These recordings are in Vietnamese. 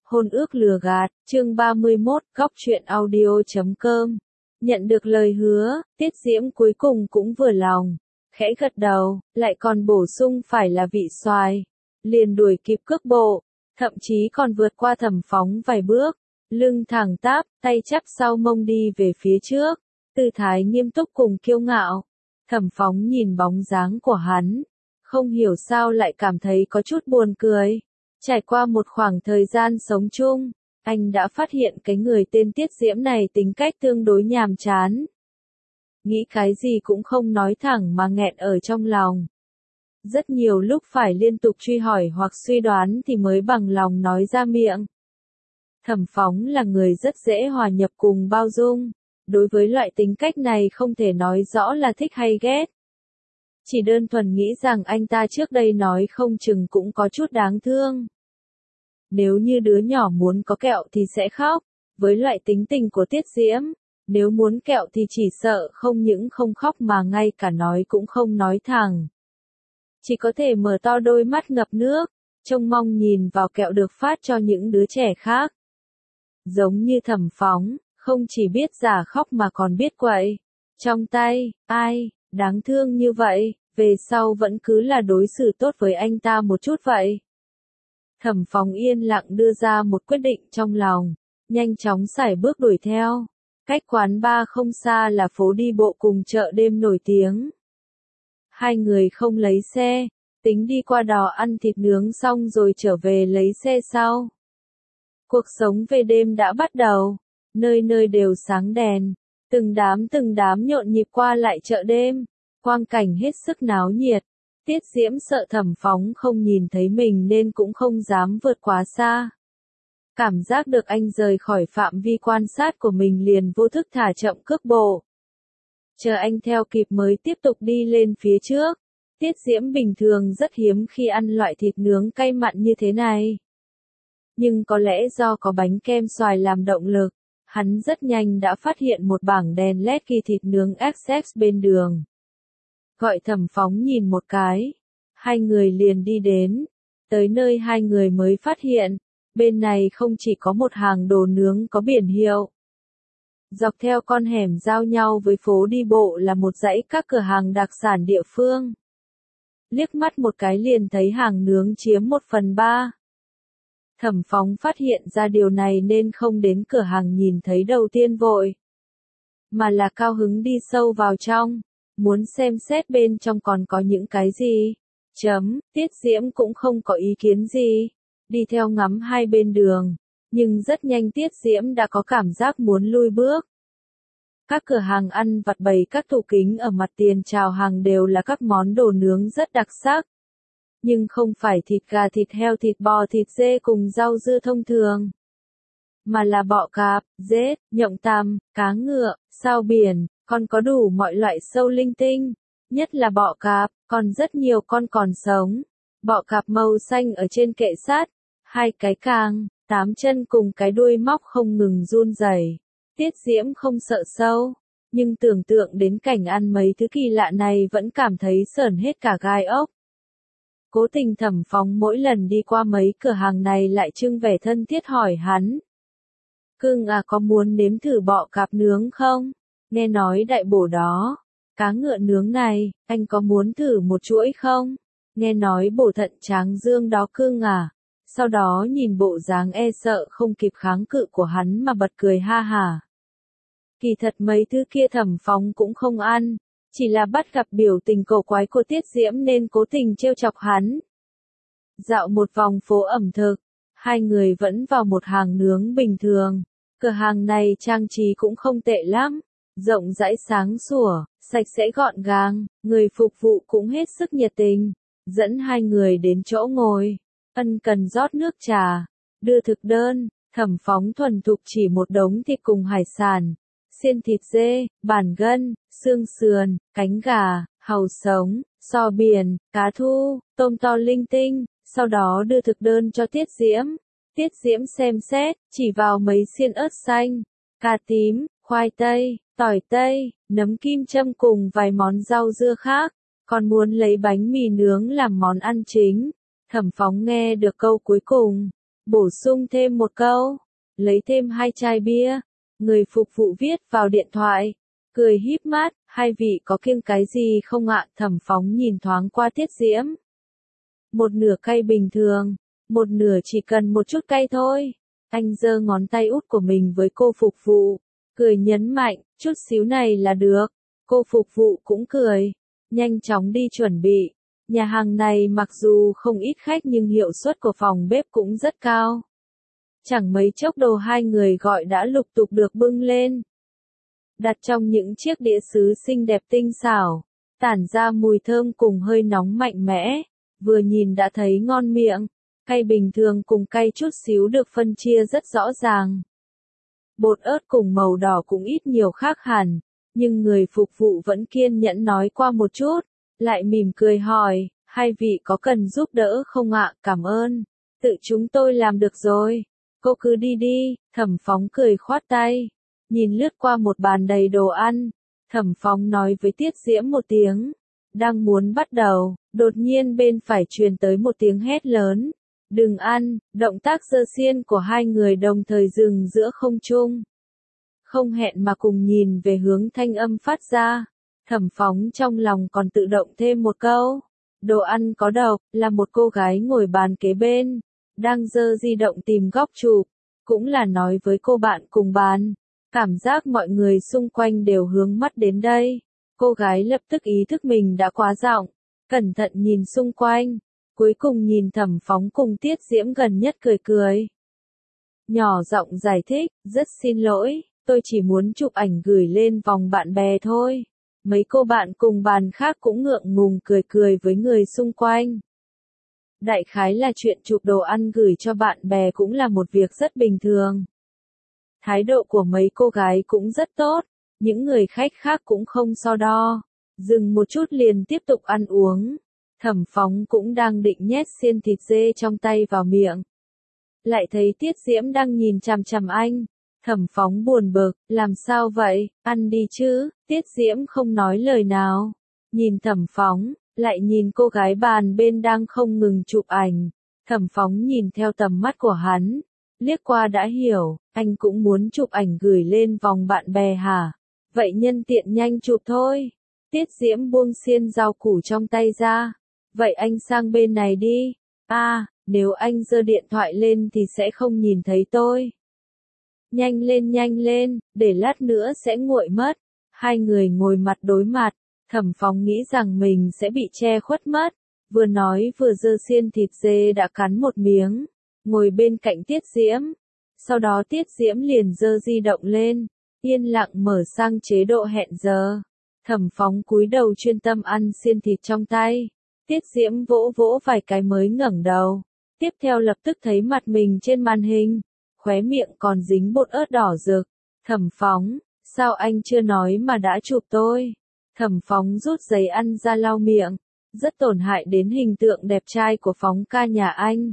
Hôn ước lừa gạt, chương 31, góc truyện audio.com. Nhận được lời hứa, Tiết Diễm cuối cùng cũng vừa lòng. Khẽ gật đầu, lại còn bổ sung phải là vị xoài. Liền đuổi kịp cước bộ, thậm chí còn vượt qua Thẩm Phóng vài bước. Lưng thẳng tắp, tay chắp sau mông đi về phía trước. Tư thái nghiêm túc cùng kiêu ngạo. Thẩm Phóng nhìn bóng dáng của hắn. Không hiểu sao lại cảm thấy có chút buồn cười. Trải qua một khoảng thời gian sống chung, anh đã phát hiện cái người tên Tiết Diễm này tính cách tương đối nhàm chán. Nghĩ cái gì cũng không nói thẳng mà nghẹn ở trong lòng. Rất nhiều lúc phải liên tục truy hỏi hoặc suy đoán thì mới bằng lòng nói ra miệng. Thẩm Phóng là người rất dễ hòa nhập cùng bao dung. Đối với loại tính cách này không thể nói rõ là thích hay ghét. Chỉ đơn thuần nghĩ rằng anh ta trước đây nói không chừng cũng có chút đáng thương. Nếu như đứa nhỏ muốn có kẹo thì sẽ khóc. Với loại tính tình của Tiết Diễm, nếu muốn kẹo thì chỉ sợ không những không khóc mà ngay cả nói cũng không nói thẳng. Chỉ có thể mở to đôi mắt ngập nước, trông mong nhìn vào kẹo được phát cho những đứa trẻ khác. Giống như Thẩm Phóng, không chỉ biết giả khóc mà còn biết quậy. Trong tay, ai, đáng thương như vậy, về sau vẫn cứ là đối xử tốt với anh ta một chút vậy. Thẩm Phóng yên lặng đưa ra một quyết định trong lòng, nhanh chóng sải bước đuổi theo. Cách quán bar không xa là phố đi bộ cùng chợ đêm nổi tiếng. Hai người không lấy xe, tính đi qua đó ăn thịt nướng xong rồi trở về lấy xe sau. Cuộc sống về đêm đã bắt đầu, nơi nơi đều sáng đèn, từng đám nhộn nhịp qua lại chợ đêm, quang cảnh hết sức náo nhiệt. Tiết Diễm sợ Thẩm Phóng không nhìn thấy mình nên cũng không dám vượt quá xa. Cảm giác được anh rời khỏi phạm vi quan sát của mình liền vô thức thả chậm cước bộ. Chờ anh theo kịp mới tiếp tục đi lên phía trước. Tiết Diễm bình thường rất hiếm khi ăn loại thịt nướng cay mặn như thế này. Nhưng có lẽ do có bánh kem xoài làm động lực, hắn rất nhanh đã phát hiện một bảng đèn LED ghi thịt nướng XX bên đường. Gọi Thẩm Phóng nhìn một cái, hai người liền đi đến. Tới nơi hai người mới phát hiện, bên này không chỉ có một hàng đồ nướng có biển hiệu. Dọc theo con hẻm giao nhau với phố đi bộ là một dãy các cửa hàng đặc sản địa phương. Liếc mắt một cái liền thấy hàng nướng chiếm 1/3. Thẩm Phóng phát hiện ra điều này nên không đến cửa hàng nhìn thấy đầu tiên vội, mà là cao hứng đi sâu vào trong, muốn xem xét bên trong còn có những cái gì. Tiết Diễm cũng không có ý kiến gì, đi theo ngắm hai bên đường, nhưng rất nhanh Tiết Diễm đã có cảm giác muốn lui bước. Các cửa hàng ăn vặt bày các tủ kính ở mặt tiền chào hàng đều là các món đồ nướng rất đặc sắc. Nhưng không phải thịt gà, thịt heo, thịt bò, thịt dê cùng rau dưa thông thường. Mà là bọ cạp, rết, nhộng tằm, cá ngựa, sao biển, còn có đủ mọi loại sâu linh tinh. Nhất là bọ cạp, còn rất nhiều con còn sống. Bọ cạp màu xanh ở trên kệ sắt, hai cái càng, 8 chân cùng cái đuôi móc không ngừng run rẩy. Tiết Diễm không sợ sâu, nhưng tưởng tượng đến cảnh ăn mấy thứ kỳ lạ này vẫn cảm thấy sởn hết cả gai ốc. Cố tình Thẩm Phóng mỗi lần đi qua mấy cửa hàng này lại trưng vẻ thân thiết hỏi hắn. Cưng à, có muốn nếm thử bọ cạp nướng không? Nghe nói đại bổ đó. Cá ngựa nướng này, anh có muốn thử một chuỗi không? Nghe nói bổ thận tráng dương đó cưng à? Sau đó nhìn bộ dáng e sợ không kịp kháng cự của hắn mà bật cười ha hả. Kỳ thật mấy thứ kia Thẩm Phóng cũng không ăn, chỉ là bắt gặp biểu tình cổ quái của Tiết Diễm nên cố tình trêu chọc hắn. Dạo một vòng phố ẩm thực, hai người vẫn vào một hàng nướng bình thường. Cửa hàng này trang trí cũng không tệ lắm, rộng rãi sáng sủa, sạch sẽ gọn gàng, người phục vụ cũng hết sức nhiệt tình, dẫn hai người đến chỗ ngồi, ân cần rót nước trà, đưa thực đơn. Thẩm Phóng thuần thục chỉ một đống thịt cùng hải sản, xiên thịt dê, bản gân, xương sườn, cánh gà, hàu sống, sò biển, cá thu, tôm to linh tinh, sau đó đưa thực đơn cho Tiết Diễm. Tiết Diễm xem xét, chỉ vào mấy xiên ớt xanh, cà tím, khoai tây, tỏi tây, nấm kim châm cùng vài món rau dưa khác, còn muốn lấy bánh mì nướng làm món ăn chính. Thẩm Phóng nghe được câu cuối cùng, Bổ sung thêm một câu. Lấy thêm 2 chai bia. Người phục vụ viết vào điện thoại. Cười híp mắt, hai vị có kiêng cái gì không ạ? Thẩm Phóng nhìn thoáng qua Tiết Diễm. Một nửa cay bình thường, một nửa chỉ cần một chút cay thôi. Anh giơ ngón tay út của mình với cô phục vụ, cười nhấn mạnh, chút xíu này là được. Cô phục vụ cũng cười, nhanh chóng đi chuẩn bị. Nhà hàng này mặc dù không ít khách nhưng hiệu suất của phòng bếp cũng rất cao. Chẳng mấy chốc đồ hai người gọi đã lục tục được bưng lên. Đặt trong những chiếc đĩa sứ xinh đẹp tinh xảo, tản ra mùi thơm cùng hơi nóng mạnh mẽ, vừa nhìn đã thấy ngon miệng, cay bình thường cùng cay chút xíu được phân chia rất rõ ràng. Bột ớt cùng màu đỏ cũng ít nhiều khác hẳn, nhưng người phục vụ vẫn kiên nhẫn nói qua một chút, lại mỉm cười hỏi, hai vị có cần giúp đỡ không ạ? Cảm ơn, tự chúng tôi làm được rồi, cô cứ đi đi. Thẩm Phóng cười khoát tay. Nhìn lướt qua một bàn đầy đồ ăn, Thẩm Phóng nói với Tiết Diễm một tiếng. Đang muốn bắt đầu, đột nhiên bên phải truyền tới một tiếng hét lớn. Đừng ăn, động tác giơ xiên của hai người đồng thời dừng giữa không trung. Không hẹn mà cùng nhìn về hướng thanh âm phát ra. Thẩm Phóng trong lòng còn tự động thêm một câu. Đồ ăn có độc, là một cô gái ngồi bàn kế bên. Đang giơ di động tìm góc chụp. Cũng là nói với cô bạn cùng bàn. Cảm giác mọi người xung quanh đều hướng mắt đến đây. Cô gái lập tức ý thức mình đã quá giọng. Cẩn thận nhìn xung quanh. Cuối cùng nhìn Thẩm Phóng cùng Tiết Diễm gần nhất cười cười. Nhỏ giọng giải thích, rất xin lỗi, tôi chỉ muốn chụp ảnh gửi lên vòng bạn bè thôi. Mấy cô bạn cùng bàn khác cũng ngượng ngùng cười cười với người xung quanh. Đại khái là chuyện chụp đồ ăn gửi cho bạn bè cũng là một việc rất bình thường. Thái độ của mấy cô gái cũng rất tốt, những người khách khác cũng không so đo. Dừng một chút liền tiếp tục ăn uống. Thẩm Phóng cũng đang định nhét xiên thịt dê trong tay vào miệng. Lại thấy Tiết Diễm đang nhìn chằm chằm anh. Thẩm Phóng buồn bực, làm sao vậy, ăn đi chứ. Tiết Diễm không nói lời nào. Nhìn Thẩm Phóng, lại nhìn cô gái bàn bên đang không ngừng chụp ảnh. Thẩm Phóng nhìn theo tầm mắt của hắn. Liếc qua đã hiểu, anh cũng muốn chụp ảnh gửi lên vòng bạn bè hả? Vậy nhân tiện nhanh chụp thôi. Tiết Diễm buông xiên rau củ trong tay ra. Vậy anh sang bên này đi. Nếu anh giơ điện thoại lên thì sẽ không nhìn thấy tôi. Nhanh lên, để lát nữa sẽ nguội mất. Hai người ngồi mặt đối mặt. Thẩm Phóng nghĩ rằng mình sẽ bị che khuất mất. Vừa nói vừa giơ xiên thịt dê đã cắn một miếng. Ngồi bên cạnh Tiết Diễm. Sau đó Tiết Diễm liền giơ di động lên. Yên lặng mở sang chế độ hẹn giờ. Thẩm Phóng cúi đầu chuyên tâm ăn xiên thịt trong tay. Tiết Diễm vỗ vỗ vài cái mới ngẩng đầu. Tiếp theo lập tức thấy mặt mình trên màn hình. Khóe miệng còn dính bột ớt đỏ rực. Thẩm Phóng, sao anh chưa nói mà đã chụp tôi? Thẩm Phóng rút giấy ăn ra lau miệng. Rất tổn hại đến hình tượng đẹp trai của Phóng ca nhà anh.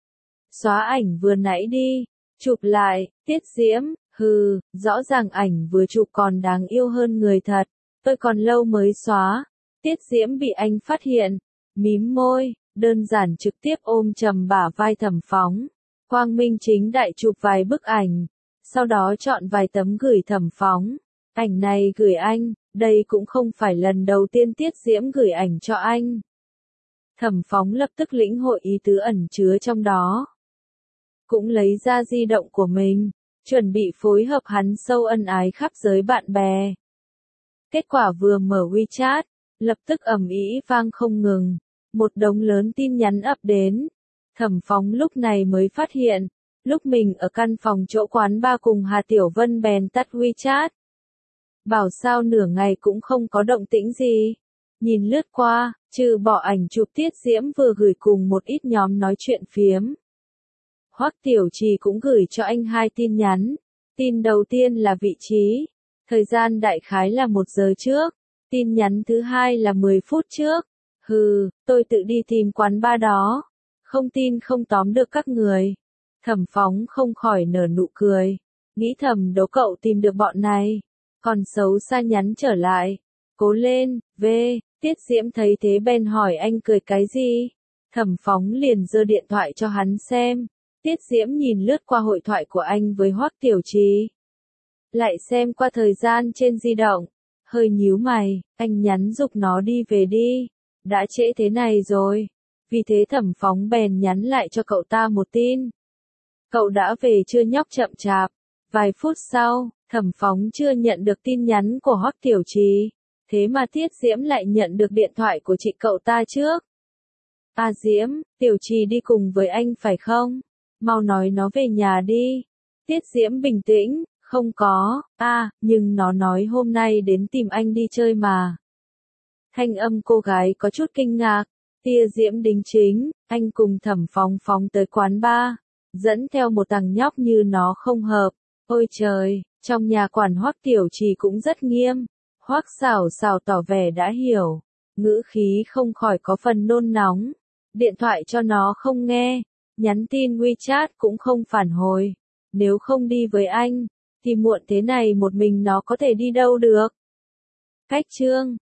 Xóa ảnh vừa nãy đi. Chụp lại. Tiết Diễm, rõ ràng ảnh vừa chụp còn đáng yêu hơn người thật. Tôi còn lâu mới xóa. Tiết Diễm bị anh phát hiện. Mím môi, đơn giản trực tiếp ôm chầm bả vai Thẩm Phóng. Quang minh chính đại chụp vài bức ảnh. Sau đó chọn vài tấm gửi Thẩm Phóng. Ảnh này gửi anh, đây cũng không phải lần đầu tiên Tiết Diễm gửi ảnh cho anh. Thẩm Phóng lập tức lĩnh hội ý tứ ẩn chứa trong đó. Cũng lấy ra di động của mình, chuẩn bị phối hợp hắn sâu ân ái khắp giới bạn bè. Kết quả vừa mở WeChat, lập tức ầm ĩ vang không ngừng. Một đống lớn tin nhắn ập đến. Thẩm Phóng lúc này mới phát hiện, lúc mình ở căn phòng chỗ quán bar cùng Hà Tiểu Vân bèn tắt WeChat. Bảo sao nửa ngày cũng không có động tĩnh gì. Nhìn lướt qua, trừ bỏ ảnh chụp Tiết Diễm vừa gửi cùng một ít nhóm nói chuyện phiếm. Hoắc Tiểu Trì cũng gửi cho anh 2 tin nhắn. Tin đầu tiên là vị trí. Thời gian đại khái là 1 giờ trước. Tin nhắn thứ hai là 10 phút trước. Tôi tự đi tìm quán bar đó. Không tin không tóm được các người. Thẩm Phóng không khỏi nở nụ cười. Nghĩ thầm đố cậu tìm được bọn này. Còn xấu xa nhắn trở lại. Cố lên, Tiết Diễm thấy thế bèn hỏi anh cười cái gì. Thẩm Phóng liền giơ điện thoại cho hắn xem. Tiết Diễm nhìn lướt qua hội thoại của anh với Hoắc Tiểu Trì. Lại xem qua thời gian trên di động. Hơi nhíu mày, anh nhắn giục nó đi về đi. Đã trễ thế này rồi. Vì thế Thẩm Phóng bèn nhắn lại cho cậu ta một tin. Cậu đã về chưa nhóc chậm chạp. Vài phút sau, Thẩm Phóng chưa nhận được tin nhắn của Hoắc Tiểu Trì. Thế mà Tiết Diễm lại nhận được điện thoại của chị cậu ta trước. À Diễm, Tiểu Trì đi cùng với anh phải không? Mau nói nó về nhà đi. Tiết Diễm bình tĩnh, không có, nhưng nó nói hôm nay đến tìm anh đi chơi mà. Thanh âm cô gái có chút kinh ngạc. Tia Diễm đính chính, anh cùng Thẩm Phóng tới quán bar, dẫn theo một thằng nhóc như nó không hợp. Ôi trời, trong nhà quản Hoắc Tiểu Trì cũng rất nghiêm. Hoắc Sảo Sảo tỏ vẻ đã hiểu, ngữ khí không khỏi có phần nôn nóng. Điện thoại cho nó không nghe, nhắn tin WeChat cũng không phản hồi. Nếu không đi với anh, thì muộn thế này một mình nó có thể đi đâu được. Cách chương